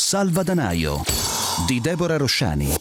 Salvadanaio di Deborah Rosciani.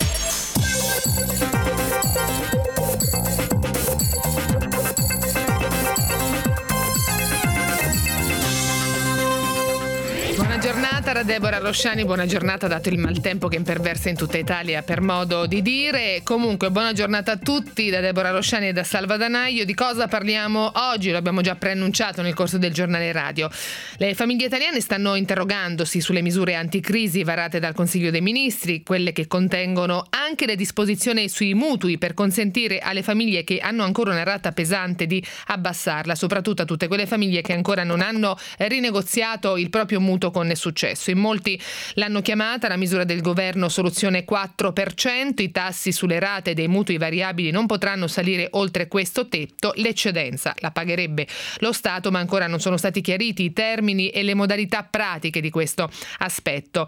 Buona giornata da Deborah Rosciani, buona giornata dato il maltempo che imperversa in tutta Italia, per modo di dire. Comunque buona giornata a tutti da Deborah Rosciani e da Salvadanaio. Di cosa parliamo oggi? Lo abbiamo già preannunciato nel corso del giornale radio. Le famiglie italiane stanno interrogandosi sulle misure anticrisi varate dal Consiglio dei Ministri, quelle che contengono anche le disposizioni sui mutui per consentire alle famiglie che hanno ancora una rata pesante di abbassarla, soprattutto a tutte quelle famiglie che ancora non hanno rinegoziato il proprio mutuo con successo. In molti l'hanno chiamata la misura del governo soluzione 4%, i tassi sulle rate dei mutui variabili non potranno salire oltre questo tetto, l'eccedenza la pagherebbe lo Stato, ma ancora non sono stati chiariti i termini e le modalità pratiche di questo aspetto.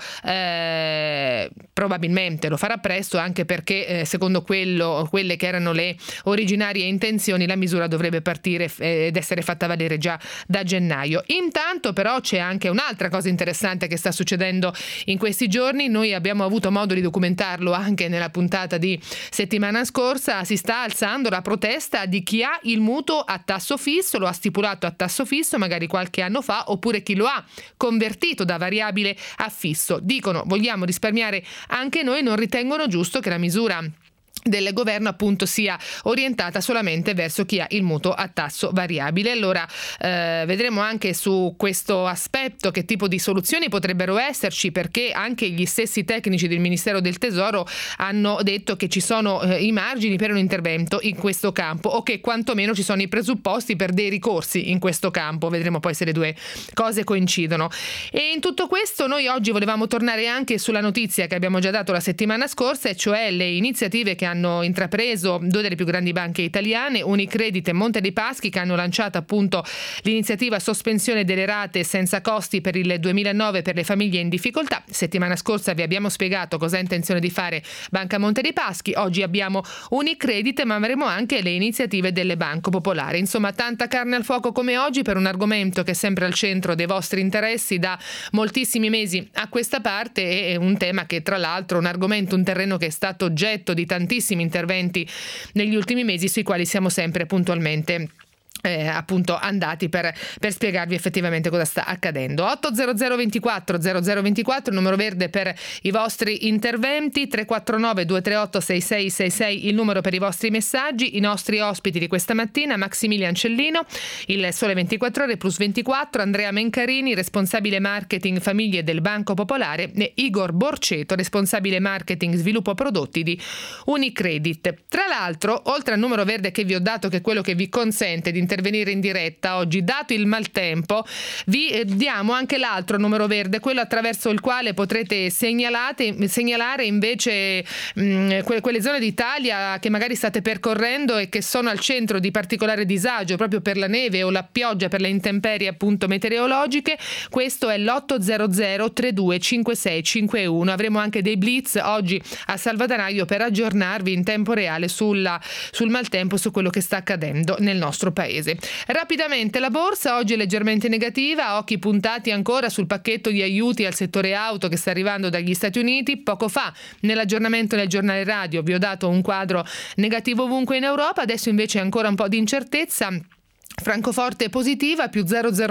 Probabilmente lo farà presto, anche perché secondo quelle che erano le originarie intenzioni, la misura dovrebbe partire ed essere fatta valere già da gennaio. Intanto però c'è anche un'altra cosa interessante che sta succedendo in questi giorni. Noi abbiamo avuto modo di documentarlo anche nella puntata di settimana scorsa. Si sta alzando la protesta di chi ha il mutuo a tasso fisso, lo ha stipulato a tasso fisso magari qualche anno fa, oppure chi lo ha convertito da variabile a fisso. Dicono: vogliamo risparmiare anche noi. Non ritengono giusto che la misura del governo appunto sia orientata solamente verso chi ha il mutuo a tasso variabile. Allora vedremo anche su questo aspetto che tipo di soluzioni potrebbero esserci, perché anche gli stessi tecnici del Ministero del Tesoro hanno detto che ci sono i margini per un intervento in questo campo, o che quantomeno ci sono i presupposti per dei ricorsi in questo campo. Vedremo poi se le due cose coincidono. E in tutto questo noi oggi volevamo tornare anche sulla notizia che abbiamo già dato la settimana scorsa, e cioè le iniziative che hanno intrapreso due delle più grandi banche italiane, Unicredit e Monte dei Paschi, che hanno lanciato appunto l'iniziativa sospensione delle rate senza costi per il 2009 per le famiglie in difficoltà. Settimana scorsa vi abbiamo spiegato cosa ha intenzione di fare Banca Monte dei Paschi. Oggi abbiamo Unicredit, ma avremo anche le iniziative delle Banco Popolare. Insomma, tanta carne al fuoco come oggi per un argomento che è sempre al centro dei vostri interessi da moltissimi mesi a questa parte, e un tema che tra l'altro un argomento, un terreno che è stato oggetto di tantissimi interventi negli ultimi mesi, sui quali siamo sempre puntualmente appunto andati per spiegarvi effettivamente cosa sta accadendo. 800 24 0024 numero verde per i vostri interventi, 349 238 6666 il numero per i vostri messaggi. I nostri ospiti di questa mattina: Maximilian Cellino, il Sole 24 Ore Plus 24, Andrea Mencarini, responsabile marketing famiglie del Banco Popolare, e Igor Borceto, responsabile marketing sviluppo prodotti di Unicredit. Tra l'altro, oltre al numero verde che vi ho dato, che è quello che vi consente di intervenire in diretta oggi, dato il maltempo, vi diamo anche l'altro numero verde, quello attraverso il quale potrete segnalare invece quelle zone d'Italia che magari state percorrendo e che sono al centro di particolare disagio proprio per la neve o la pioggia, per le intemperie appunto meteorologiche. Questo è l'800 32 56 51. Avremo anche dei blitz oggi a Salvadanaio per aggiornarvi in tempo reale sul maltempo, su quello che sta accadendo nel nostro paese. Rapidamente la borsa oggi è leggermente negativa, occhi puntati ancora sul pacchetto di aiuti al settore auto che sta arrivando dagli Stati Uniti. Poco fa nell'aggiornamento del giornale radio vi ho dato un quadro negativo ovunque in Europa, adesso invece ancora un po' di incertezza. Francoforte positiva, più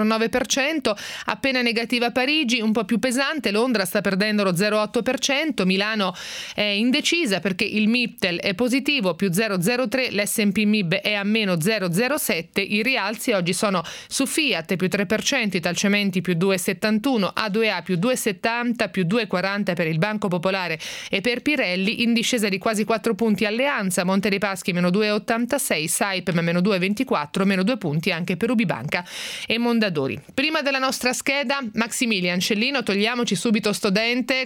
0,09%, appena negativa Parigi, un po' più pesante Londra, sta perdendo lo 0,8%, Milano è indecisa perché il Mittel è positivo, più 0,03%, l'S&P MIB è a meno 0,07%, i rialzi oggi sono su Fiat più 3%, Italcementi più 2,71%, A2A più 2,70%, più 2,40% per il Banco Popolare e per Pirelli, in discesa di quasi 4 punti Alleanza, Monte dei Paschi meno 2,86%, Saipem meno 2,24%, meno 2 punti anche per Ubibanca e Mondadori. Prima della nostra scheda, Maximilian Cellino, togliamoci subito sto dente.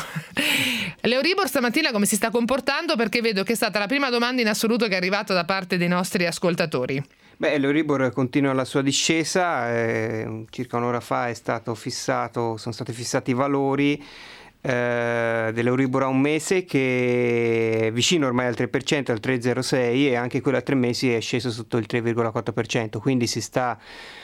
L'Euribor stamattina come si sta comportando? Perché vedo che è stata la prima domanda in assoluto che è arrivata da parte dei nostri ascoltatori. L'Euribor continua la sua discesa, circa un'ora fa sono stati fissati i valori dell'Euribor a un mese, che è vicino ormai al 3%, al 3,06%, e anche quello a 3 mesi è sceso sotto il 3,4%, quindi si sta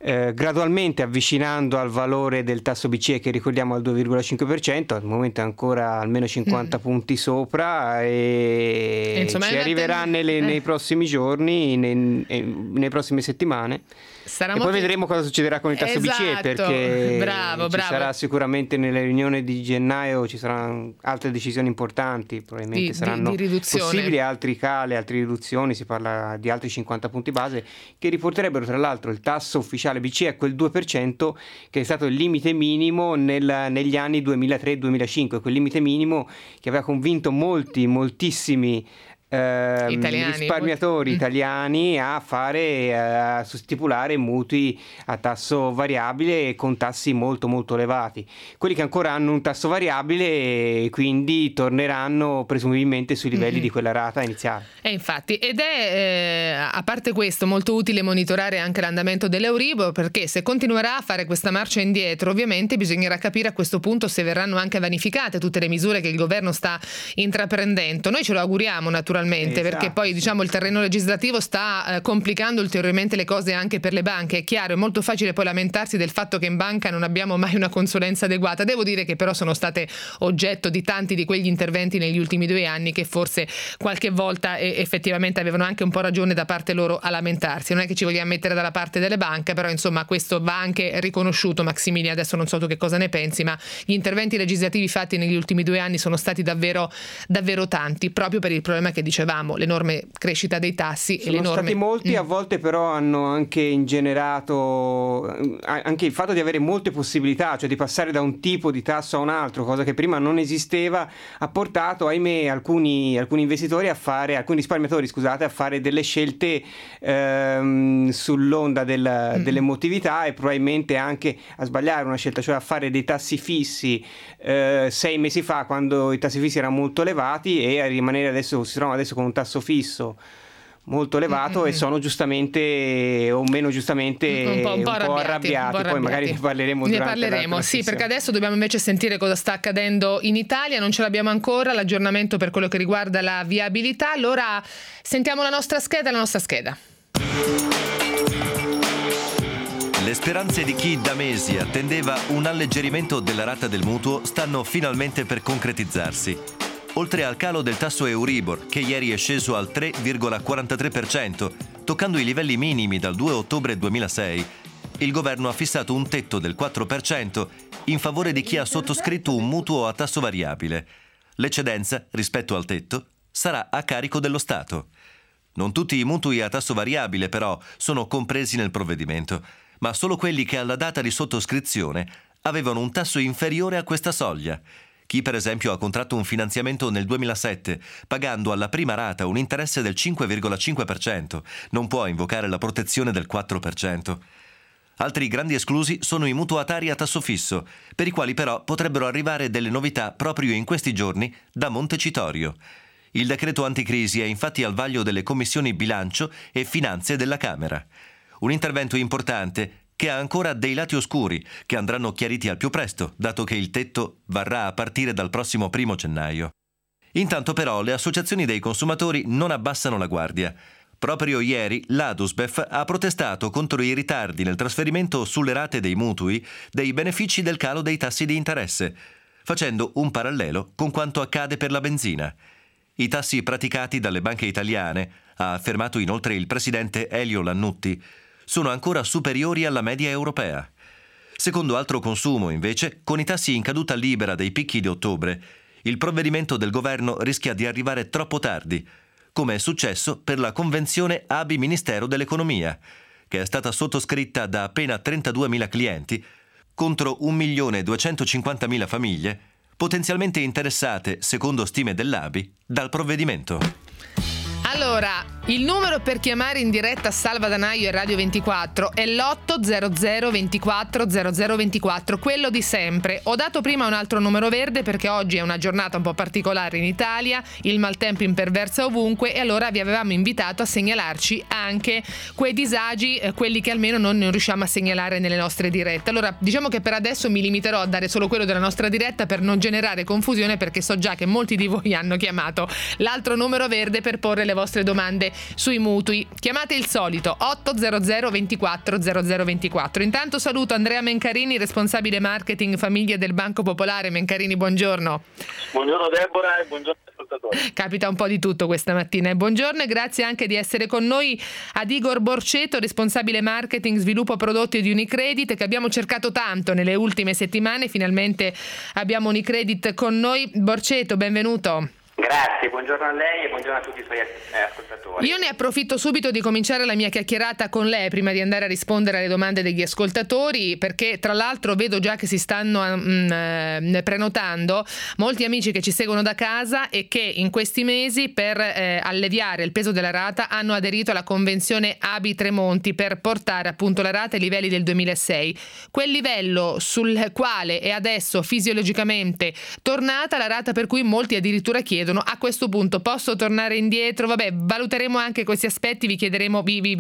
gradualmente avvicinando al valore del tasso BCE, che ricordiamo al 2,5%, al momento è ancora almeno 50 punti sopra, e insomma, ci arriverà nei prossimi giorni, nelle prossime settimane. E poi vedremo cosa succederà con il tasso BCE, perché ci sarà sicuramente nelle riunioni di gennaio, ci saranno altre decisioni importanti, probabilmente saranno possibili altri cali, altre riduzioni, si parla di altri 50 punti base, che riporterebbero tra l'altro il tasso ufficiale BCE a quel 2%, che è stato il limite minimo negli anni 2003-2005, quel limite minimo che aveva convinto moltissimi risparmiatori italiani a stipulare mutui a tasso variabile e con tassi molto elevati. Quelli che ancora hanno un tasso variabile quindi torneranno presumibilmente sui livelli di quella rata iniziale. Infatti, ed è a parte questo molto utile monitorare anche l'andamento dell'Euribor, perché se continuerà a fare questa marcia indietro, ovviamente bisognerà capire a questo punto se verranno anche vanificate tutte le misure che il governo sta intraprendendo. Noi ce lo auguriamo naturalmente, perché poi il terreno legislativo sta complicando ulteriormente le cose anche per le banche. È chiaro, è molto facile poi lamentarsi del fatto che in banca non abbiamo mai una consulenza adeguata. Devo dire che però sono state oggetto di tanti di quegli interventi negli ultimi 2 anni che forse qualche volta effettivamente avevano anche un po' ragione da parte loro a lamentarsi. Non è che ci vogliamo mettere dalla parte delle banche, però insomma questo va anche riconosciuto. Massimiliano, adesso non so tu che cosa ne pensi, ma gli interventi legislativi fatti negli ultimi 2 anni sono stati davvero tanti, proprio per il problema che dicevamo, l'enorme crescita dei tassi. Sono stati molti, a volte però hanno anche ingenerato anche il fatto di avere molte possibilità, cioè di passare da un tipo di tasso a un altro, cosa che prima non esisteva, ha portato, ahimè, alcuni investitori alcuni risparmiatori, a fare delle scelte sull'onda dell'emotività, e probabilmente anche a sbagliare una scelta, cioè a fare dei tassi fissi 6 mesi fa, quando i tassi fissi erano molto elevati, e a rimanere si trovano adesso con un tasso fisso molto elevato, e sono giustamente o meno giustamente un po' arrabbiati. Poi magari ne parleremo sì, perché adesso dobbiamo invece sentire cosa sta accadendo in Italia. Non ce l'abbiamo ancora l'aggiornamento per quello che riguarda la viabilità. Allora sentiamo la nostra scheda. Le speranze di chi da mesi attendeva un alleggerimento della rata del mutuo stanno finalmente per concretizzarsi. Oltre al calo del tasso Euribor, che ieri è sceso al 3,43%, toccando i livelli minimi dal 2 ottobre 2006, il governo ha fissato un tetto del 4% in favore di chi ha sottoscritto un mutuo a tasso variabile. L'eccedenza, rispetto al tetto, sarà a carico dello Stato. Non tutti i mutui a tasso variabile, però, sono compresi nel provvedimento, ma solo quelli che alla data di sottoscrizione avevano un tasso inferiore a questa soglia. Chi per esempio ha contratto un finanziamento nel 2007 pagando alla prima rata un interesse del 5,5% non può invocare la protezione del 4%. Altri grandi esclusi sono i mutuatari a tasso fisso, per i quali però potrebbero arrivare delle novità proprio in questi giorni da Montecitorio. Il decreto anticrisi è infatti al vaglio delle commissioni bilancio e finanze della Camera. Un intervento importante che ha ancora dei lati oscuri che andranno chiariti al più presto, dato che il tetto varrà a partire dal prossimo 1 gennaio. Intanto però le associazioni dei consumatori non abbassano la guardia. Proprio ieri l'Adusbef ha protestato contro i ritardi nel trasferimento sulle rate dei mutui dei benefici del calo dei tassi di interesse, facendo un parallelo con quanto accade per la benzina. I tassi praticati dalle banche italiane, ha affermato inoltre il presidente Elio Lannutti, sono ancora superiori alla media europea. Secondo Altro Consumo, invece, con i tassi in caduta libera dei picchi di ottobre, il provvedimento del governo rischia di arrivare troppo tardi, come è successo per la convenzione ABI Ministero dell'Economia, che è stata sottoscritta da appena 32.000 clienti contro 1.250.000 famiglie, potenzialmente interessate, secondo stime dell'ABI, dal provvedimento. Allora, il numero per chiamare in diretta Salva Danaio e Radio 24 è l'800 24 0024, quello di sempre. Ho dato prima un altro numero verde perché oggi è una giornata un po' particolare in Italia, il maltempo imperversa ovunque, e allora vi avevamo invitato a segnalarci anche quei disagi, quelli che almeno non riusciamo a segnalare nelle nostre dirette. Allora, diciamo che per adesso mi limiterò a dare solo quello della nostra diretta per non generare confusione, perché so già che molti di voi hanno chiamato l'altro numero verde per porre le vostre vostre domande sui mutui. Chiamate il solito 800 24 0024. Intanto saluto Andrea Mencarini, responsabile marketing famiglia del Banco Popolare. Mencarini, buongiorno. Buongiorno Deborah e buongiorno ascoltatori. Capita un po' di tutto questa mattina. E buongiorno e grazie anche di essere con noi ad Igor Borceto, responsabile marketing sviluppo prodotti di Unicredit, che abbiamo cercato tanto nelle ultime settimane. Finalmente abbiamo Unicredit con noi. Borceto, benvenuto. Grazie, buongiorno a lei e buongiorno a tutti i suoi ascoltatori. Io ne approfitto subito di cominciare la mia chiacchierata con lei prima di andare a rispondere alle domande degli ascoltatori, perché tra l'altro vedo già che si stanno prenotando molti amici che ci seguono da casa e che in questi mesi per alleviare il peso della rata hanno aderito alla convenzione ABI Tremonti per portare appunto la rata ai livelli del 2006, quel livello sul quale è adesso fisiologicamente tornata la rata, per cui molti addirittura chiedono: a questo punto posso tornare indietro? Vabbè, valuteremo anche questi aspetti, vi chiederemo,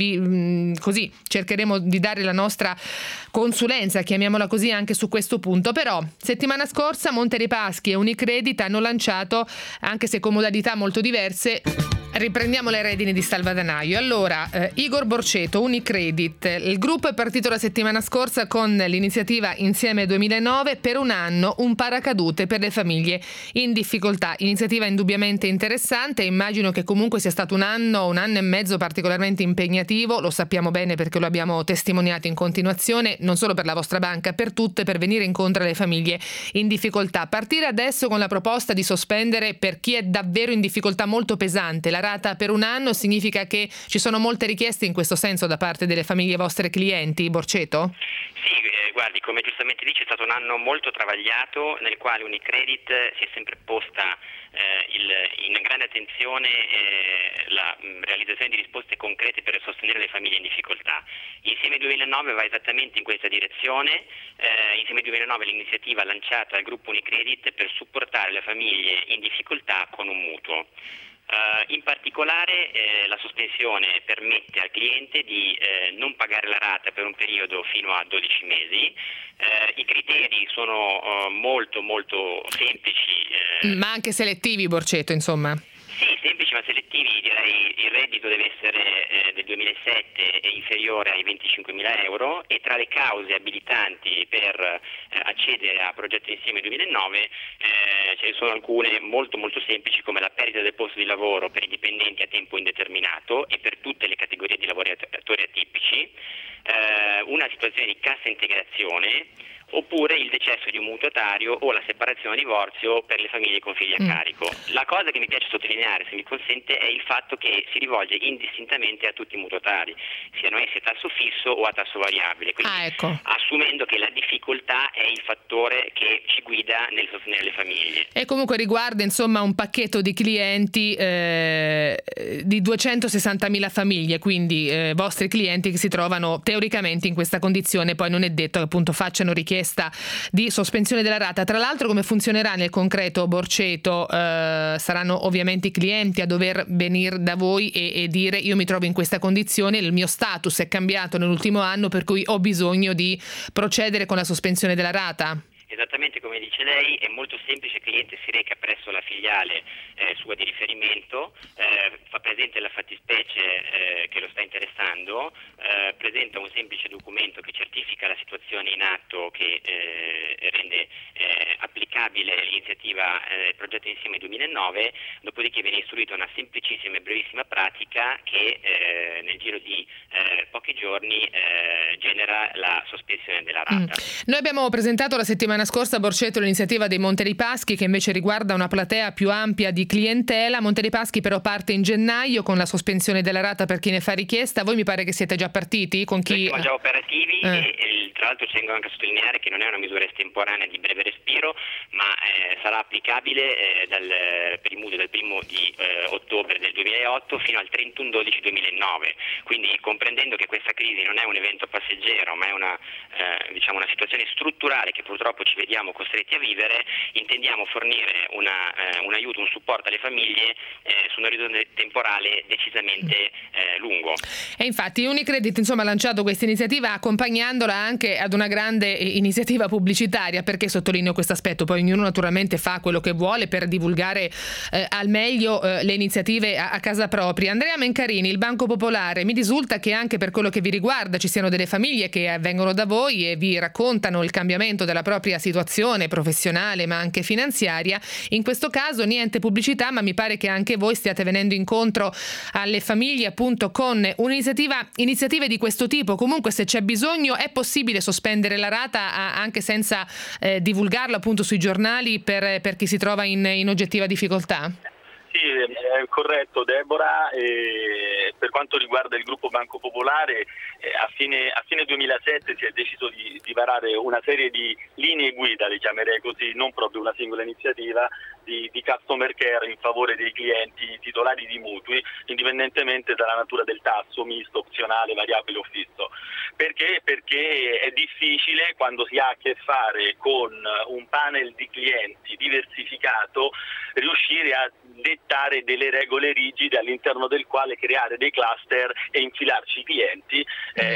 così cercheremo di dare la nostra consulenza, chiamiamola così, anche su questo punto. Però settimana scorsa Monte dei Paschi e Unicredit hanno lanciato, anche se con modalità molto diverse, riprendiamo le redini di salvadanaio. Allora, Igor Borceto, Unicredit, il gruppo è partito la settimana scorsa con l'iniziativa Insieme 2009, per un anno un paracadute per le famiglie in difficoltà. Iniziativa indubbiamente interessante, immagino che comunque sia stato un anno e mezzo particolarmente impegnativo, lo sappiamo bene perché lo abbiamo testimoniato in continuazione, non solo per la vostra banca, per tutte, per venire incontro alle famiglie in difficoltà. Partire adesso con la proposta di sospendere per chi è davvero in difficoltà molto pesante la rata per un anno significa che ci sono molte richieste in questo senso da parte delle famiglie vostre clienti, Borceto? Sì, guardi, come giustamente dice, è stato un anno molto travagliato nel quale Unicredit si è sempre posta in grande attenzione la realizzazione di risposte concrete per sostenere le famiglie in difficoltà. Insieme 2009 va esattamente in questa direzione. Insieme 2009 è l'iniziativa lanciata dal gruppo Unicredit per supportare le famiglie in difficoltà con un mutuo. In particolare la sospensione permette al cliente di non pagare la rata per un periodo fino a 12 mesi. I criteri sono molto semplici. Ma anche selettivi, Borceto, insomma. Sì, semplici ma selettivi, direi. Il reddito deve essere del 2007 e inferiore ai 25.000 euro, e tra le cause abilitanti per accedere a Progetto Insieme 2009 ce ne sono alcune molto semplici, come la perdita del posto di lavoro per i dipendenti a tempo indeterminato e per tutte le categorie di lavoratori atipici, una situazione di cassa integrazione, oppure il decesso di un mutuatario o la separazione o divorzio per le famiglie con figli a carico. La cosa che mi piace sottolineare, se mi consente, è il fatto che si rivolge indistintamente a tutti i mutuatari, siano essi a tasso fisso o a tasso variabile, quindi assumendo che la difficoltà è il fattore che ci guida nel sostenere le famiglie. E comunque riguarda insomma un pacchetto di clienti di 260.000 famiglie, quindi vostri clienti che si trovano teoricamente in questa condizione. Poi non è detto che appunto facciano richiesta di sospensione della rata. Tra l'altro, come funzionerà nel concreto, Borceto? Saranno ovviamente i clienti a dover venire da voi e dire: io mi trovo in questa condizione, il mio status è cambiato nell'ultimo anno, per cui ho bisogno di procedere con la sospensione della rata? Esattamente come dice lei, è molto semplice. Il cliente si reca presso la filiale sua di riferimento, fa presente la fattispecie che lo sta interessando, presenta un semplice documento che certifica la situazione in atto, che rende applicabile l'iniziativa Progetto Insieme 2009, dopodiché viene istruita una semplicissima e brevissima pratica che nel giro di pochi giorni genera la sospensione della rata. Noi abbiamo presentato la settimana scorsa, Borceto, l'iniziativa dei Monte dei Paschi, che invece riguarda una platea più ampia di clientela. Monte dei Paschi però parte in gennaio con la sospensione della rata per chi ne fa richiesta. Voi mi pare che siete già partiti con chi? Noi siamo già operativi e tra l'altro tengo anche a sottolineare che non è una misura estemporanea di breve respiro, ma sarà applicabile per i mutui dal 1 di ottobre del 2008 fino al 31/12/2009. Quindi, comprendendo che questa crisi non è un evento passeggero, ma è una situazione strutturale che purtroppo ci ci vediamo costretti a vivere, intendiamo fornire un aiuto, un supporto alle famiglie su un orizzonte temporale decisamente lungo. E infatti Unicredit ha lanciato questa iniziativa accompagnandola anche ad una grande iniziativa pubblicitaria. Perché sottolineo questo aspetto? Poi ognuno naturalmente fa quello che vuole per divulgare al meglio le iniziative a casa propria. Andrea Mencarini, il Banco Popolare, mi risulta che anche per quello che vi riguarda ci siano delle famiglie che vengono da voi e vi raccontano il cambiamento della propria situazione professionale ma anche finanziaria. In questo caso niente pubblicità, ma mi pare che anche voi stiate venendo incontro alle famiglie appunto con iniziative di questo tipo. Comunque, se c'è bisogno, è possibile sospendere la rata anche senza divulgarlo appunto sui giornali per chi si trova in oggettiva difficoltà? Sì, è corretto Deborah. Per quanto riguarda il gruppo Banco Popolare, a fine 2007 si è deciso di varare una serie di linee guida, le chiamerei così, non proprio una singola iniziativa, di customer care in favore dei clienti titolari di mutui, indipendentemente dalla natura del tasso, misto, opzionale, variabile o fisso. Perché? Perché è difficile, quando si ha a che fare con un panel di clienti diversificato, riuscire a dettare delle regole rigide all'interno del quale creare dei cluster e infilarci i clienti,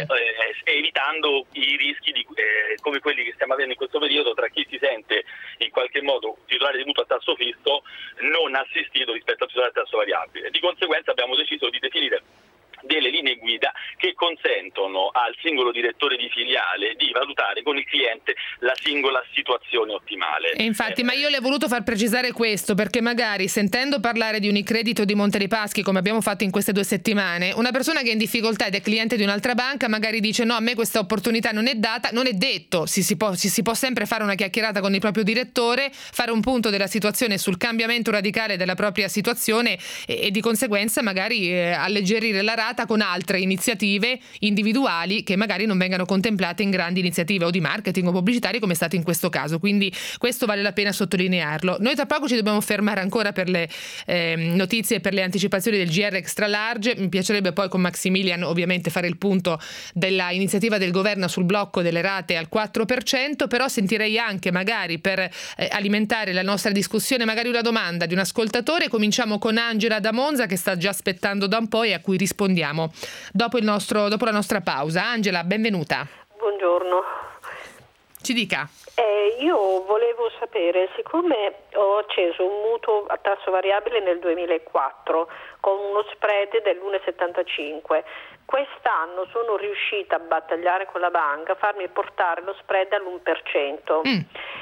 evitando i rischi come quelli che stiamo avendo in questo periodo tra chi si sente in qualche modo titolare di mutuo a tasso fisso non assistito rispetto al titolare a tasso variabile. Di conseguenza abbiamo deciso di definire delle linee guida che consentono al singolo direttore di filiale di valutare con il cliente la singola situazione ottimale. E infatti, ma io le ho voluto far precisare questo perché magari sentendo parlare di Unicredit o di Monte dei Paschi, come abbiamo fatto in queste 2 settimane, una persona che è in difficoltà ed è cliente di un'altra banca magari dice no, a me questa opportunità non è data. Non è detto, si può sempre fare una chiacchierata con il proprio direttore, fare un punto della situazione sul cambiamento radicale della propria situazione e di conseguenza magari alleggerire la rata con altre iniziative individuali che magari non vengano contemplate in grandi iniziative o di marketing o pubblicitari come è stato in questo caso. Quindi questo vale la pena sottolinearlo. Noi tra poco ci dobbiamo fermare ancora per le notizie e per le anticipazioni del GR Extra Large. Mi piacerebbe poi con Maximilian ovviamente fare il punto della iniziativa del governo sul blocco delle rate al 4%, però sentirei anche magari per alimentare la nostra discussione magari una domanda di un ascoltatore. Cominciamo con Angela da Monza che sta già aspettando da un po' e a cui rispondiamo dopo la nostra pausa. Angela, benvenuta. Buongiorno. Ci dica. Io volevo sapere, siccome ho acceso un mutuo a tasso variabile nel 2004 con uno spread dell'1,75, quest'anno sono riuscita a battagliare con la banca, a farmi portare lo spread all'1%.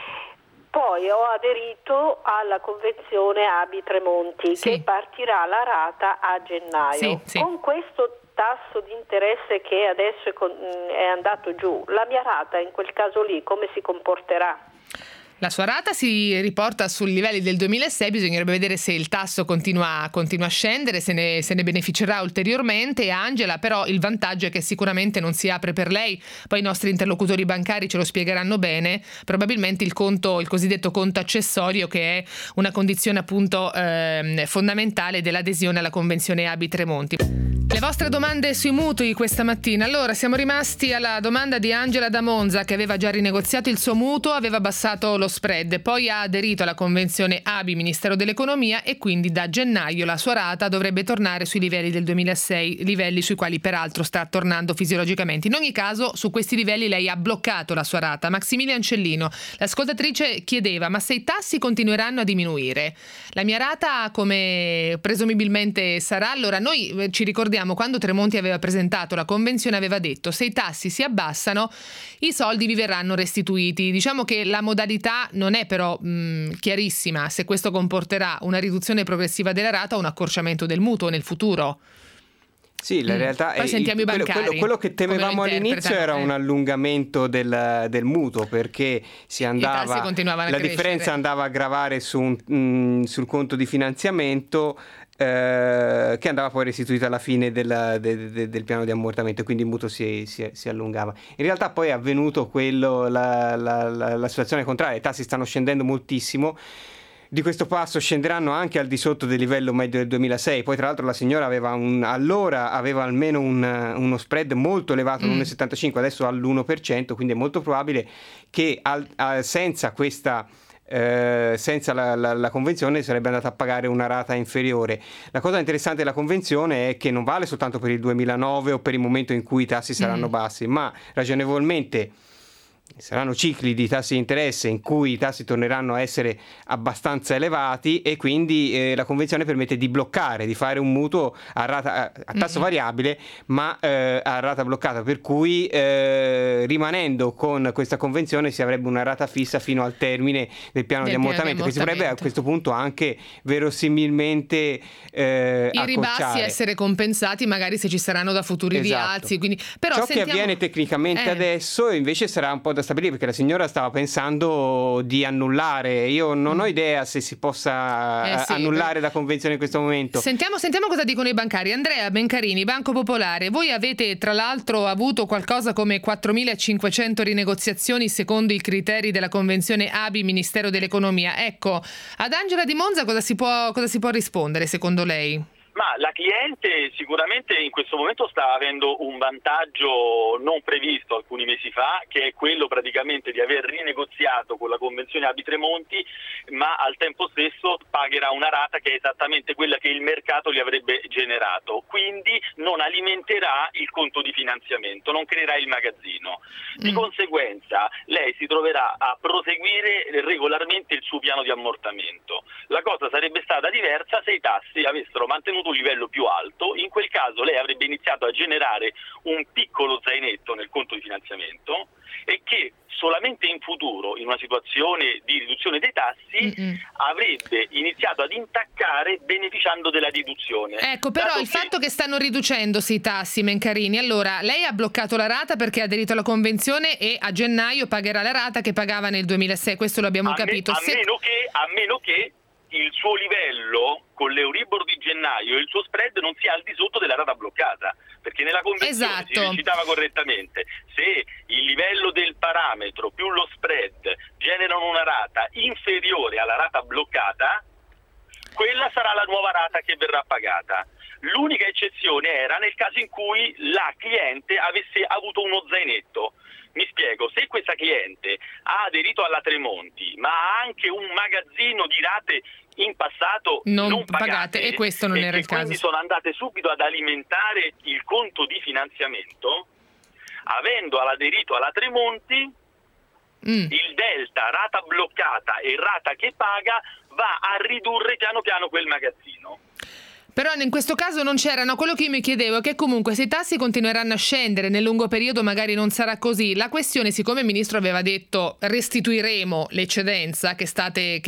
Poi ho aderito alla convenzione ABI Tremonti, che partirà la rata a gennaio. Con questo tasso di interesse che adesso è andato giù, la mia rata in quel caso lì come si comporterà? La sua rata si riporta sui livelli del 2006, bisognerebbe vedere se il tasso continua a scendere, se ne beneficerà ulteriormente. Angela, però il vantaggio è che sicuramente non si apre per lei, poi i nostri interlocutori bancari ce lo spiegheranno bene, probabilmente il cosiddetto conto accessorio, che è una condizione appunto fondamentale dell'adesione alla convenzione ABI Tremonti. Le vostre domande sui mutui questa mattina. Allora, siamo rimasti alla domanda di Angela da Monza, che aveva già rinegoziato il suo mutuo, aveva abbassato lo spread, poi ha aderito alla convenzione ABI Ministero dell'Economia e quindi da gennaio la sua rata dovrebbe tornare sui livelli del 2006, livelli sui quali peraltro sta tornando fisiologicamente. In ogni caso, su questi livelli lei ha bloccato la sua rata. Maximilian Cellino, l'ascoltatrice chiedeva: ma se i tassi continueranno a diminuire, la mia rata come presumibilmente sarà? Allora, noi ci ricordiamo quando Tremonti aveva presentato la convenzione, aveva detto: se i tassi si abbassano i soldi vi verranno restituiti. Diciamo che la modalità non è però chiarissima se questo comporterà una riduzione progressiva della rata o un accorciamento del mutuo nel futuro. Sì, la realtà poi sentiamo i bancari. Quello che temevamo all'inizio era un allungamento del mutuo, perché la differenza andava a gravare sul conto di finanziamento che andava poi restituito alla fine del piano di ammortamento, quindi il mutuo si allungava. In realtà poi è avvenuto la situazione contraria, i tassi stanno scendendo moltissimo, di questo passo scenderanno anche al di sotto del livello medio del 2006. Poi tra l'altro la signora allora aveva almeno uno spread molto elevato, l'1,75, adesso all'1%, quindi è molto probabile che senza questa senza la convenzione sarebbe andata a pagare una rata inferiore. La cosa interessante della convenzione è che non vale soltanto per il 2009 o per il momento in cui i tassi saranno bassi, ma ragionevolmente saranno cicli di tassi di interesse in cui i tassi torneranno a essere abbastanza elevati, e quindi la convenzione permette di bloccare, di fare un mutuo a tasso variabile ma a rata bloccata, per cui rimanendo con questa convenzione si avrebbe una rata fissa fino al termine del piano di ammortamento, che si potrebbe a questo punto anche verosimilmente i ribassi essere compensati magari se ci saranno da futuri rialzi. Quindi, però ciò che avviene tecnicamente adesso invece sarà un po' da stabilire, perché la signora stava pensando di annullare. Io non ho idea se si possa annullare la convenzione in questo momento. Sentiamo cosa dicono i bancari. Andrea Bencarini, Banco Popolare, voi avete tra l'altro avuto qualcosa come 4.500 rinegoziazioni secondo i criteri della convenzione ABI Ministero dell'Economia. Ecco, ad Angela Di Monza cosa si può rispondere secondo lei? Ma la cliente sicuramente in questo momento sta avendo un vantaggio non previsto alcuni mesi fa, che è quello praticamente di aver rinegoziato con la convenzione ABI Tremonti, ma al tempo stesso pagherà una rata che è esattamente quella che il mercato gli avrebbe generato, quindi non alimenterà il conto di finanziamento, non creerà il magazzino. Di conseguenza lei si troverà a proseguire regolarmente il suo piano di ammortamento. La cosa sarebbe stata diversa se i tassi avessero mantenuto un livello più alto. In quel caso lei avrebbe iniziato a generare un piccolo zainetto nel conto di finanziamento, e che solamente in futuro, in una situazione di riduzione dei tassi, avrebbe iniziato ad intaccare beneficiando della riduzione. Ecco, però il fatto che stanno riducendosi i tassi, Bencarini, allora lei ha bloccato la rata perché ha aderito alla convenzione e a gennaio pagherà la rata che pagava nel 2006, questo lo abbiamo capito. A meno che il suo livello con l'Euribor di gennaio e il suo spread non sia al di sotto della rata bloccata, perché nella convenzione si recitava correttamente: se il livello del parametro più lo spread generano una rata inferiore alla rata bloccata, quella sarà la nuova rata che verrà pagata. L'unica eccezione era nel caso in cui la cliente avesse avuto uno zainetto. Mi spiego, se questa cliente ha aderito alla Tremonti ma ha anche un magazzino di rate in passato non pagate, e questo non era il caso, quindi sono andate subito ad alimentare il conto di finanziamento, avendo aderito alla Tremonti, il delta rata bloccata e rata che paga va a ridurre piano piano quel magazzino. Però in questo caso non c'erano. Quello che io mi chiedevo è che comunque se i tassi continueranno a scendere nel lungo periodo magari non sarà così. La questione, siccome il ministro aveva detto restituiremo l'eccedenza che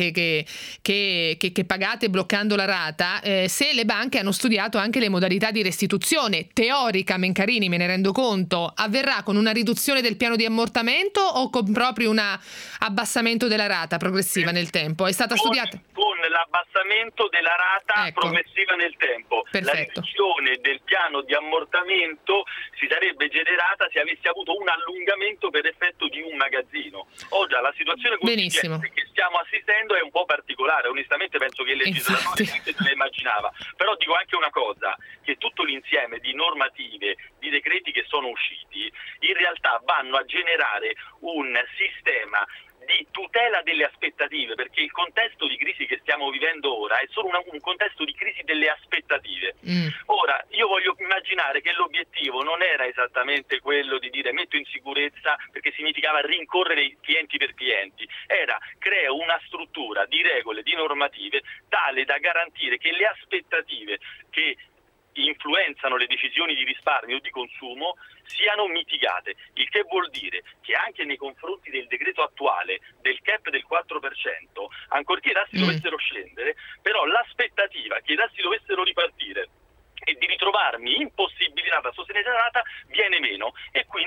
pagate bloccando la rata, se le banche hanno studiato anche le modalità di restituzione teorica, Bencarini, me ne rendo conto, avverrà con una riduzione del piano di ammortamento o con proprio un abbassamento della rata progressiva nel tempo? È stata studiata? Con l'abbassamento della rata progressiva nel tempo. Perfetto. La riduzione del piano di ammortamento si sarebbe generata se avessi avuto un allungamento per effetto di un magazzino. Oggi la situazione contingente che stiamo assistendo è un po' particolare, onestamente penso che il legislatore se la immaginava, però dico anche una cosa, che tutto l'insieme di normative, di decreti che sono usciti, in realtà vanno a generare un sistema di tutela delle aspettative, perché il contesto di crisi che stiamo vivendo ora è solo un contesto di crisi delle aspettative. Ora, io voglio immaginare che l'obiettivo non era esattamente quello di dire metto in sicurezza, perché significava rincorrere i clienti per clienti, era creo una struttura di regole, di normative tale da garantire che le aspettative che influenzano le decisioni di risparmio o di consumo siano mitigate, il che vuol dire che anche nei confronti del decreto attuale del cap del 4%, ancorché i tassi dovessero scendere, però l'aspettativa che i tassi dovessero ripartire e di ritrovarmi impossibilitata a sostenere la rata viene meno, e quindi si dovrebbe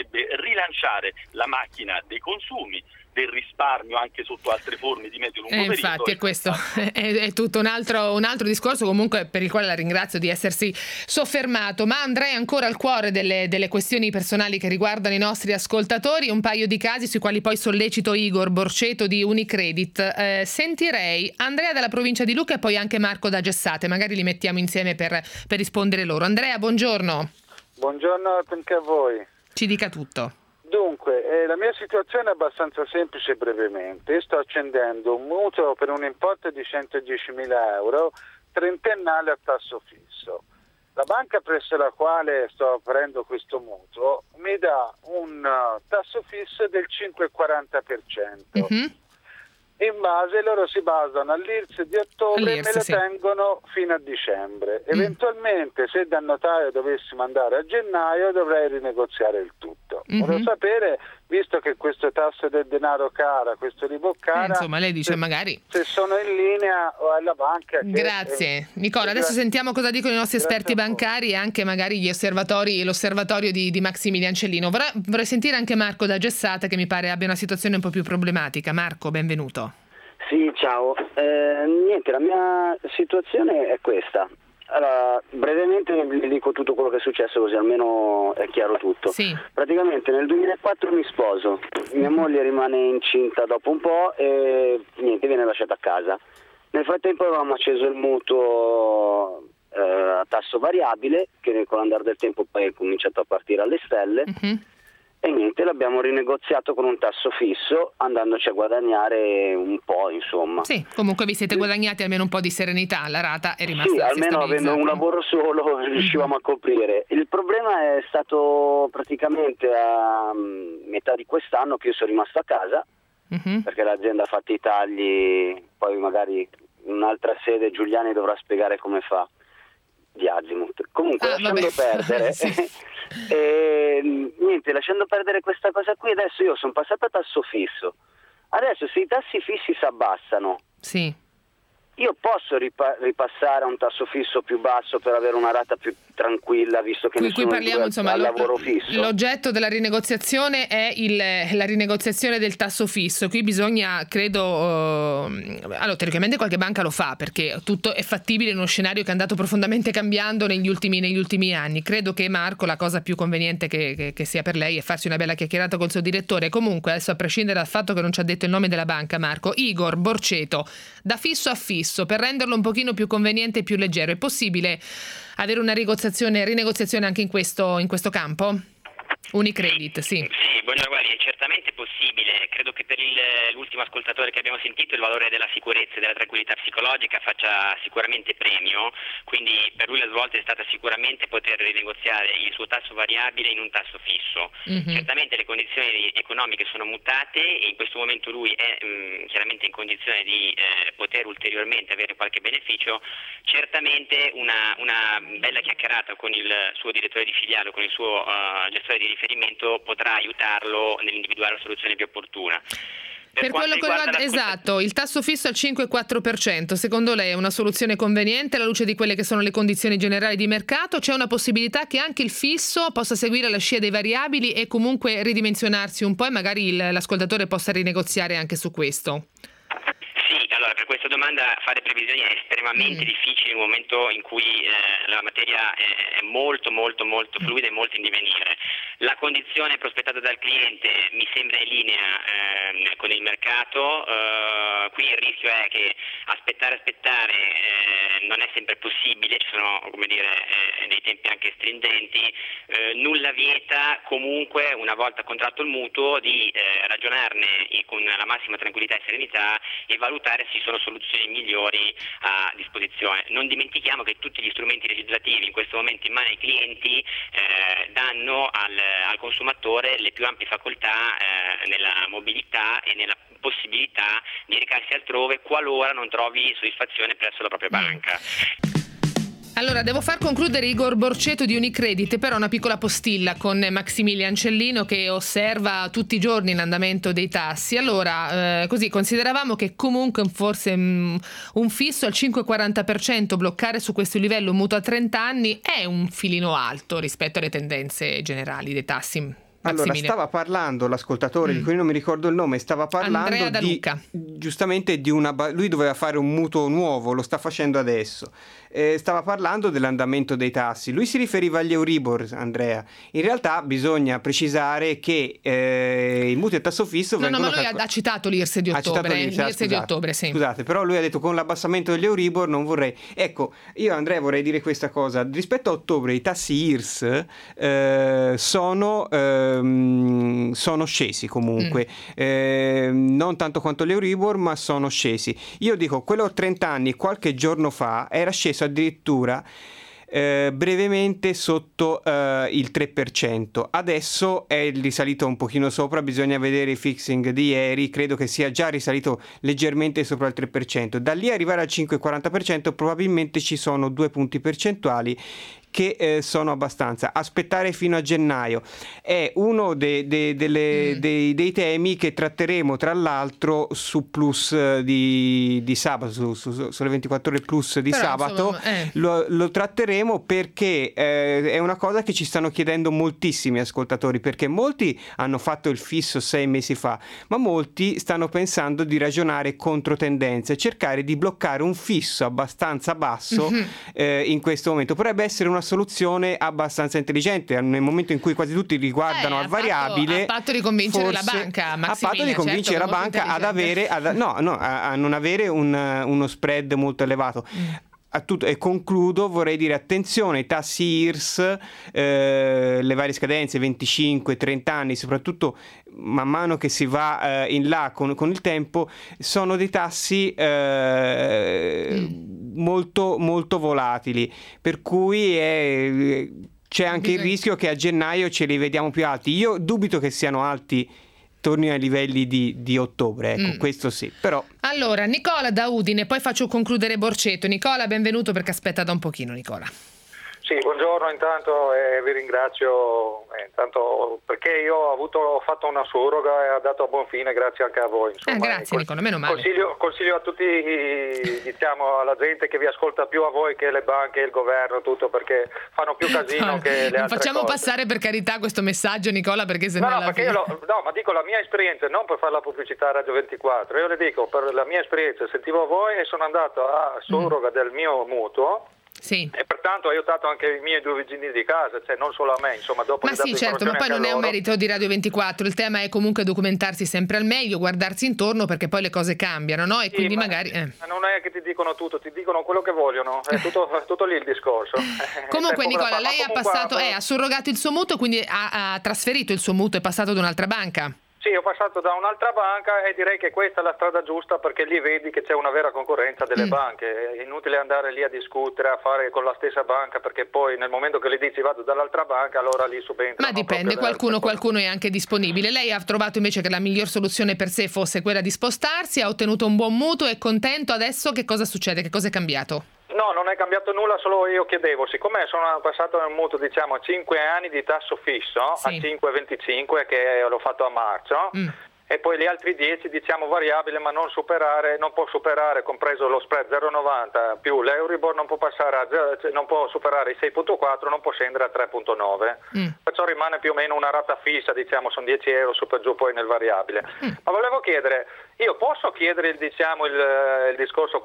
dovrebbe rilanciare la macchina dei consumi, del risparmio anche sotto altre forme di medio-lungo periodo. Infatti questo è tutto un altro discorso, comunque, per il quale la ringrazio di essersi soffermato. Ma andrei ancora al cuore delle questioni personali che riguardano i nostri ascoltatori, un paio di casi sui quali poi sollecito Igor Borceto di Unicredit. Sentirei Andrea dalla provincia di Lucca e poi anche Marco da Gessate, magari li mettiamo insieme per rispondere loro. Andrea, buongiorno. Buongiorno anche a voi. Ci dica tutto. Dunque, la mia situazione è abbastanza semplice brevemente. Io sto accendendo un mutuo per un importo di 110.000 euro, trentennale a tasso fisso. La banca presso la quale sto aprendo questo mutuo mi dà un tasso fisso del 5,40%. Mm-hmm. In base loro si basano all'IRS di ottobre e me lo tengono fino a dicembre. Eventualmente, se dal notaio dovessimo andare a gennaio, dovrei rinegoziare il tutto. Volevo sapere, visto che questo tasso del denaro cara, questo riboccare, insomma, lei dice magari se sono in linea o alla banca. Grazie Nicola, adesso sentiamo cosa dicono i nostri esperti bancari e anche magari l'osservatorio di Maximiliano Ancellino. Vorrei sentire anche Marco da Gessate, che mi pare abbia una situazione un po' più problematica. Marco, benvenuto. Sì, ciao. Niente, la mia situazione è questa. Allora, brevemente vi dico tutto quello che è successo, così almeno è chiaro tutto. Sì. Praticamente nel 2004 mi sposo, mia moglie rimane incinta dopo un po' e niente, viene lasciata a casa. Nel frattempo avevamo acceso il mutuo a tasso variabile, che con l'andare del tempo poi è cominciato a partire alle stelle. E niente, l'abbiamo rinegoziato con un tasso fisso, andandoci a guadagnare un po', insomma. Sì, comunque vi siete guadagnati almeno un po' di serenità, la rata è rimasta stabilizzata. Sì, almeno avendo un lavoro solo riuscivamo a coprire. Il problema è stato praticamente a metà di quest'anno che io sono rimasto a casa, perché l'azienda ha fatto i tagli, poi magari in un'altra sede Giuliani dovrà spiegare come fa. Di Azimut. Comunque lasciando perdere niente, lasciando perdere questa cosa qui, adesso io sono passato a tasso fisso. Adesso se i tassi fissi si abbassano, io posso ripassare a un tasso fisso più basso per avere una rata più tranquilla, visto che qui parliamo, insomma, al lavoro fisso. L'oggetto della rinegoziazione è la rinegoziazione del tasso fisso. Qui bisogna, credo, allora teoricamente qualche banca lo fa, perché tutto è fattibile in uno scenario che è andato profondamente cambiando negli ultimi anni. Credo che Marco la cosa più conveniente che sia per lei è farsi una bella chiacchierata col suo direttore. Comunque, adesso, a prescindere dal fatto che non ci ha detto il nome della banca, Marco, Igor Borceto, da fisso a fisso, per renderlo un pochino più conveniente e più leggero, è possibile avere una rinegoziazione anche in questo campo? Unicredit, sì. Sì, buongiorno, guardi, è certamente possibile. Credo che per l'ultimo ascoltatore che abbiamo sentito il valore della sicurezza e della tranquillità psicologica faccia sicuramente premio, quindi per lui la svolta è stata sicuramente poter rinegoziare il suo tasso variabile in un tasso fisso. Certamente le condizioni economiche sono mutate e in questo momento lui è chiaramente in condizione di poter ulteriormente avere qualche beneficio. Certamente una bella chiacchierata con il suo direttore di filiale o con il suo gestore di riferimento potrà aiutarlo nell'individuare la soluzione più opportuna. Per quello che riguarda, esatto, il tasso fisso al 5,4%, secondo lei è una soluzione conveniente alla luce di quelle che sono le condizioni generali di mercato? C'è una possibilità che anche il fisso possa seguire la scia dei variabili e comunque ridimensionarsi un po' e magari l'ascoltatore possa rinegoziare anche su questo? Allora, per questa domanda fare previsioni è estremamente difficile in un momento in cui la materia è molto fluida e molto in divenire. La condizione prospettata dal cliente mi sembra in linea con il mercato. Qui il rischio è che aspettare non è sempre possibile, ci sono dei tempi anche stringenti. Nulla vieta comunque, una volta contratto il mutuo, di ragionarne con la massima tranquillità e serenità e valutare se ci sono soluzioni migliori a disposizione. Non dimentichiamo che tutti gli strumenti legislativi in questo momento in mano ai clienti danno al consumatore le più ampie facoltà nella mobilità e nella possibilità di recarsi altrove qualora non trovi soddisfazione presso la propria banca. Allora, devo far concludere Igor Borceto di Unicredit, però una piccola postilla con Maximiliano Ancellino che osserva tutti i giorni l'andamento dei tassi. Allora, così consideravamo che comunque forse un fisso al 5,40%, bloccare su questo livello un mutuo a 30 anni è un filino alto rispetto alle tendenze generali dei tassi. Maximilian. Allora, stava parlando l'ascoltatore di cui non mi ricordo il nome, stava parlando giustamente di lui doveva fare un mutuo nuovo, lo sta facendo adesso. Stava parlando dell'andamento dei tassi. Lui si riferiva agli Euribor, Andrea. In realtà bisogna precisare che i mutui a tasso fisso ma lui ha citato l'IRS di ottobre. L'IRS di ottobre, sì. Scusate, però lui ha detto con l'abbassamento degli Euribor non vorrei. Ecco, io Andrea vorrei dire questa cosa. Rispetto a ottobre i tassi IRS sono scesi comunque. Non tanto quanto gli Euribor, ma sono scesi. Io dico, quello a 30 anni qualche giorno fa era sceso addirittura brevemente sotto il 3%. Adesso è risalito un pochino sopra, bisogna vedere i fixing di ieri, credo che sia già risalito leggermente sopra il 3%. Da lì arrivare al 5,40% probabilmente ci sono 2 punti percentuali che sono abbastanza. Aspettare fino a gennaio è uno dei temi che tratteremo, tra l'altro su Plus di sabato, sulle 24 ore Plus di sabato. Lo tratteremo perché è una cosa che ci stanno chiedendo moltissimi ascoltatori, perché molti hanno fatto il fisso 6 mesi fa, ma molti stanno pensando di ragionare contro tendenza e cercare di bloccare un fisso abbastanza basso in questo momento. Potrebbe essere una soluzione abbastanza intelligente nel momento in cui quasi tutti riguardano al variabile. A patto di convincere la banca, Maximilian, a patto di convincere la banca a non avere uno spread molto elevato. E concludo, vorrei dire attenzione ai tassi IRS, le varie scadenze 25, 30 anni, soprattutto man mano che si va in là con il tempo, sono dei tassi molto molto volatili, per cui c'è anche il rischio che a gennaio ce li vediamo più alti. Io dubito che siano alti, tornino ai livelli di ottobre, ecco, questo sì, però. Allora, Nicola da Udine, poi faccio concludere Borcetto. Nicola, benvenuto, perché aspetta da un pochino, Nicola. Sì, buongiorno intanto, vi ringrazio intanto perché io ho fatto una surroga e ha dato a buon fine, grazie anche a voi. Insomma, grazie Nicola, meno male. Consiglio a tutti, diciamo, alla gente che vi ascolta più a voi che le banche e il governo, tutto, perché fanno più casino che le altre facciamo cose. Passare per carità questo messaggio, Nicola, perché se no, ma dico la mia esperienza, non per fare la pubblicità a Radio 24, io le dico per la mia esperienza, sentivo voi e sono andato a surroga del mio mutuo. Sì. E pertanto ho aiutato anche i miei 2 vicini di casa, cioè non solo a me, insomma, dopo. Ma sì, certo, ma poi non è un merito di Radio 24, il tema è comunque documentarsi sempre al meglio, guardarsi intorno, perché poi le cose cambiano, no? E sì, quindi magari non è che ti dicono tutto, ti dicono quello che vogliono, è tutto lì il discorso. Comunque Nicola, lei ha surrogato il suo mutuo, quindi ha trasferito il suo mutuo, è passato ad un'altra banca? Sì, ho passato da un'altra banca e direi che questa è la strada giusta, perché lì vedi che c'è una vera concorrenza delle banche. È inutile andare lì a discutere, a fare con la stessa banca, perché poi nel momento che le dici vado dall'altra banca, allora lì subentra. Ma dipende, qualcuno è anche disponibile. Lei ha trovato invece che la miglior soluzione per sé fosse quella di spostarsi, ha ottenuto un buon mutuo, è contento. Adesso che cosa succede? Che cosa è cambiato? No, non è cambiato nulla, solo io chiedevo, siccome sono passato nel mutuo, diciamo, 5 anni di tasso fisso, sì, a 5,25 che l'ho fatto a marzo, e poi gli altri 10, diciamo, variabile, ma non può superare, compreso lo spread 0,90 più l'Euribor, non può superare i 6,4, non può scendere a 3,9, perciò rimane più o meno una rata fissa, diciamo, sono 10 euro su per giù poi nel variabile. Ma volevo chiedere, io posso chiedere il discorso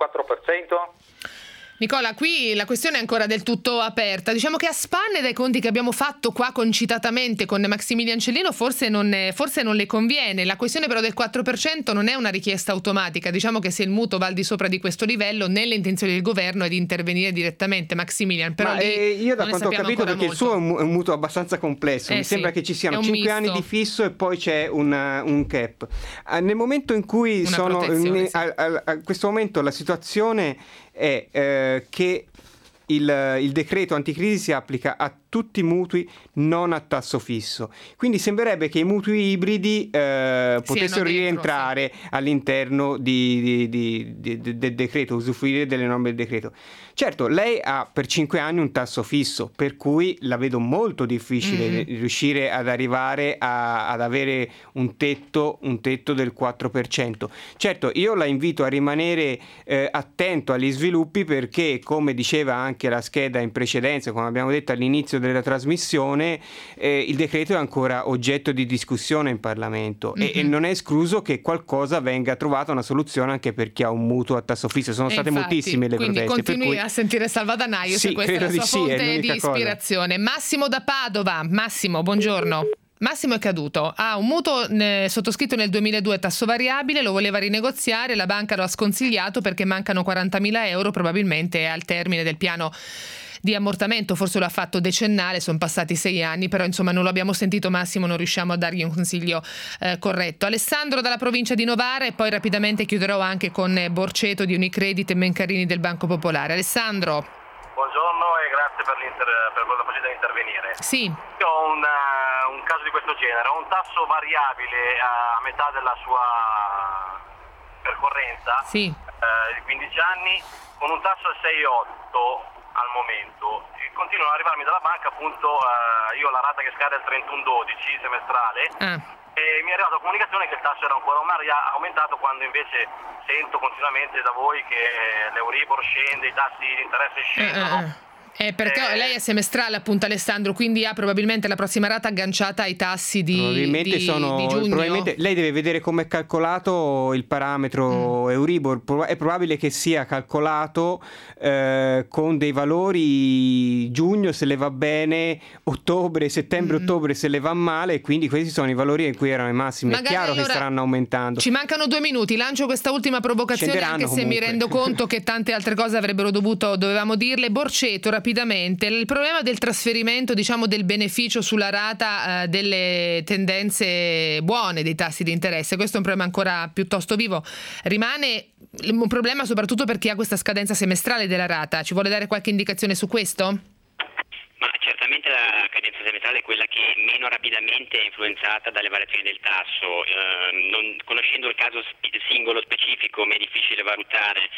4%? Nicola, qui la questione è ancora del tutto aperta. Diciamo che a spanne dai conti che abbiamo fatto qua concitatamente con Maximilian Cellino forse non le conviene. La questione però del 4% non è una richiesta automatica. Diciamo che se il mutuo va al di sopra di questo livello, nelle intenzioni del governo è di intervenire direttamente, Maximilian. Però io da quanto ho capito, perché il suo è un mutuo abbastanza complesso, mi sembra che ci siano 5 anni di fisso e poi c'è un cap. Nel momento in cui a questo momento la situazione è che il decreto anticrisi si applica a tutti i mutui non a tasso fisso, quindi sembrerebbe che i mutui ibridi potessero rientrare all'interno del decreto, usufruire delle norme del decreto. Certo, lei ha per 5 anni un tasso fisso, per cui la vedo molto difficile riuscire ad arrivare ad avere un tetto del 4%. Certo, io la invito a rimanere attento agli sviluppi, perché, come diceva anche la scheda in precedenza, come abbiamo detto all'inizio all'inizio della trasmissione, il decreto è ancora oggetto di discussione in Parlamento e non è escluso che qualcosa venga trovata una soluzione anche per chi ha un mutuo a tasso fisso. Sono state moltissime le proteste. Quindi continui a sentire Salvadanaio, se questa è la sua fonte di ispirazione. Cosa. Massimo da Padova. Massimo, buongiorno. Massimo è caduto, ha un mutuo sottoscritto nel 2002 tasso variabile, lo voleva rinegoziare, la banca lo ha sconsigliato perché mancano 40.000 euro, probabilmente è al termine del piano di ammortamento, forse lo ha fatto decennale, sono passati 6 anni, però insomma non lo abbiamo sentito Massimo, non riusciamo a dargli un consiglio corretto. Alessandro dalla provincia di Novara e poi rapidamente chiuderò anche con Borceto di Unicredit e Mencarini del Banco Popolare. Alessandro. Buongiorno e grazie per la possibilità di intervenire. Sì. Io ho un caso di questo genere, ho un tasso variabile a metà della sua percorrenza, sì, di 15 anni, con un tasso al 6,8 al momento. E continuano ad arrivarmi dalla banca, appunto, io ho la rata che scade al 31/12 semestrale. E mi è arrivata la comunicazione che il tasso era ancora aumentato, quando invece sento continuamente da voi che l'Euribor scende, i tassi di interesse scendono. Perché lei è semestrale, appunto, Alessandro, quindi ha probabilmente la prossima rata agganciata ai tassi di giugno. Probabilmente lei deve vedere come è calcolato il parametro Euribor. È probabile che sia calcolato con dei valori giugno se le va bene, ottobre, settembre-ottobre se le va male, e quindi questi sono i valori in cui erano i massimi. Magari è chiaro che staranno aumentando. Ci mancano 2 minuti, lancio questa ultima provocazione, anche se mi rendo conto che tante altre cose dovevamo dirle. Borceto, rapidamente, il problema del trasferimento, diciamo, del beneficio sulla rata delle tendenze buone dei tassi di interesse, questo è un problema ancora piuttosto vivo, rimane un problema soprattutto per chi ha questa scadenza semestrale della rata. Ci vuole dare qualche indicazione su questo? Ma certamente la cadenza semestrale è quella che meno rapidamente è influenzata dalle variazioni del tasso. Non conoscendo il caso singolo specifico, mi è difficile valutare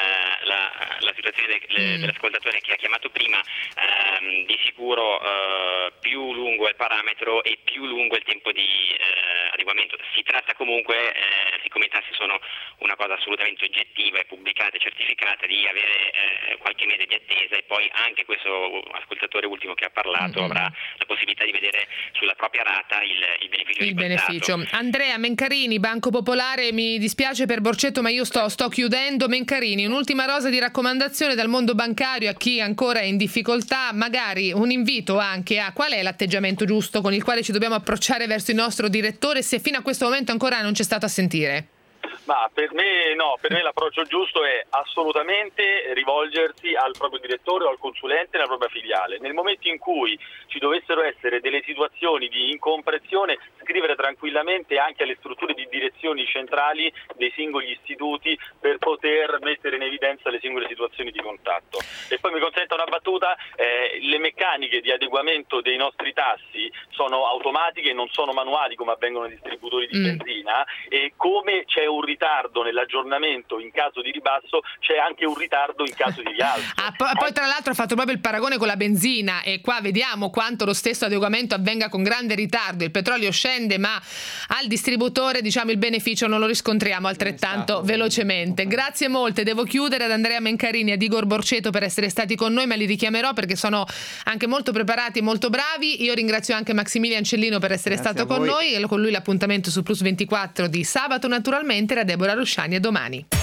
la situazione dell'ascoltatore che ha chiamato prima. Di sicuro più lungo è il parametro e più lungo è il tempo di adeguamento. Si tratta comunque, siccome i tassi sono una cosa assolutamente oggettiva e pubblicata e certificata, di avere qualche mese di attesa, e poi anche questo ascoltatore ultimo che ha parlato avrà la possibilità di vedere sulla propria rata il beneficio. Andrea Mencarini, Banco Popolare. Mi dispiace per Borceto, ma io sto chiudendo. Mencarini, un'ultima rosa di raccomandazione dal mondo bancario a chi ancora è in difficoltà, magari un invito anche a qual è l'atteggiamento giusto con il quale ci dobbiamo approcciare verso il nostro direttore, se fino a questo momento ancora non c'è stato a sentire. Ma per me l'approccio giusto è assolutamente rivolgersi al proprio direttore o al consulente nella propria filiale. Nel momento in cui ci dovessero essere delle situazioni di incomprensione, scrivere tranquillamente anche alle strutture di direzioni centrali dei singoli istituti per poter mettere in evidenza le singole situazioni di contatto. E poi mi consenta una battuta, le meccaniche di adeguamento dei nostri tassi sono automatiche, non sono manuali come avvengono nei distributori di benzina, e come c'è un ritardo nell'aggiornamento in caso di ribasso, c'è anche un ritardo in caso di rialzo. Poi tra l'altro ha fatto proprio il paragone con la benzina, e qua vediamo quanto lo stesso adeguamento avvenga con grande ritardo. Il petrolio scende, ma al distributore, diciamo, il beneficio non lo riscontriamo altrettanto velocemente. Grazie molte, devo chiudere. Ad Andrea Mencarini e ad Igor Borceto per essere stati con noi, ma li richiamerò perché sono anche molto preparati e molto bravi. Io ringrazio anche Maximilian Cellino per essere stato con noi, e con lui l'appuntamento su Plus 24 di sabato, naturalmente. Da Deborah Rosciani, a domani.